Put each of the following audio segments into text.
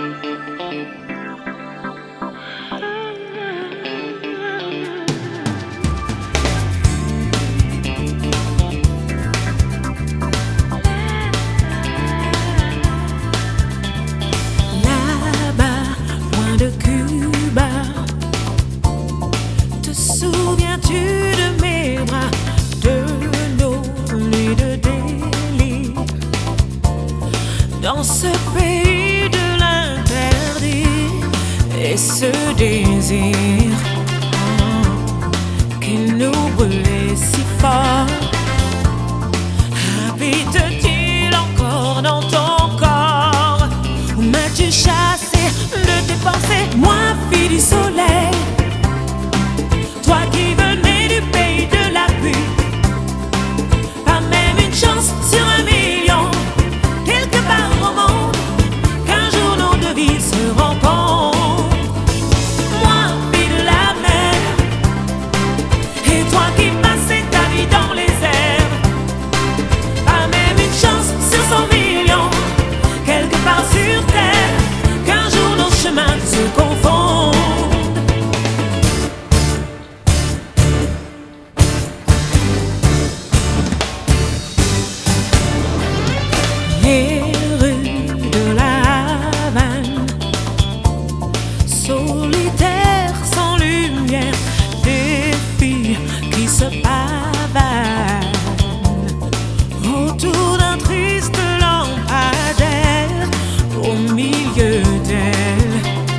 Souviens-tu de mes bras, de nos nuits de délire, dans ce pays de l'interdit et ce désir qui nous brûlait si fort? Habite-t-il encore dans ton corps, ou m'as-tu chassé de tes pensées, moi, fille du soleil? Toi qui venais du pays de la pluie, pas même une chance sur 1 000 000, quelque part au monde, qu'un jour nos deux vies se rencontrent. Moi, fille de la mer, et toi qui passais ta vie dans les airs, pas même une chance sur 100 000 000, quelque part sur terre, qu'un jour nos chemins se confondent. Les rues de la Havane, solitaires sans lumière, des filles qui se pavanent autour d'un triste lampadaire. Au milieu d'elles,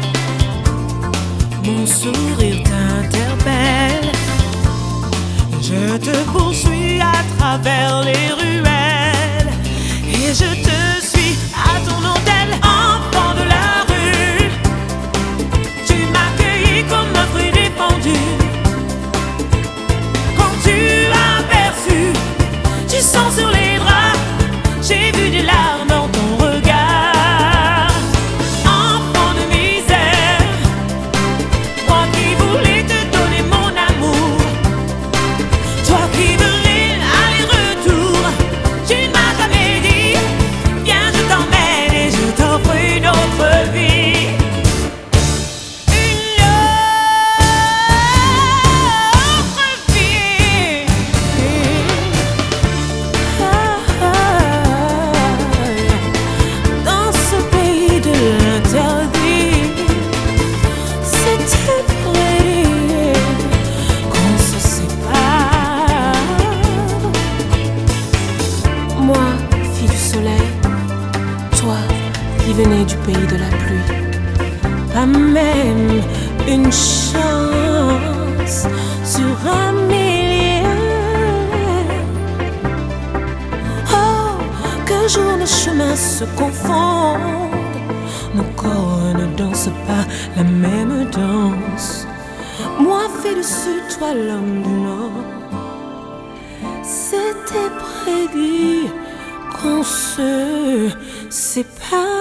mon sourire t'interpelle. Je te poursuis à travers les ruelles et je te suis à ton hôtel, enfant de la rue. Tu m'as cueilli comme un fruit défendu. Quand tu as aperçu du sang sur les draps, j'ai vu des larmes dans ton regard. Enfant de misère, moi qui voulais te donner mon amour, toi qui venais aller-retour, tu ne m'as jamais dit viens je t'emmène et je t'offre une autre vie. Une autre vie. Dans ce pays de l'interdit, c'était prédit qu'on se sépare. Moi, fille du soleil, toi qui venais du pays de la pluie, pas même une chance sur 1 000 000. Oh, qu'un jour nos chemins se confondent, nos corps ne dansent pas la même danse. Moi, fille du sud, toi l'homme du nord, c'était prédit qu'on se sépare.